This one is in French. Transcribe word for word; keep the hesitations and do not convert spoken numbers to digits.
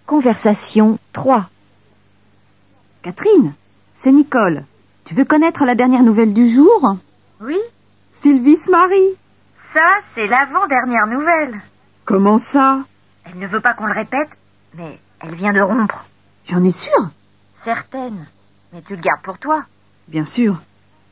Conversation trois. Catherine, c'est Nicole. Tu veux connaître la dernière nouvelle du jour? Oui. Sylvie se marie. Ça, c'est l'avant-dernière nouvelle. Comment ça? Elle ne veut pas qu'on le répète, mais elle vient de rompre. J'en ai sûr. Certaine. Mais tu le gardes pour toi. Bien sûr.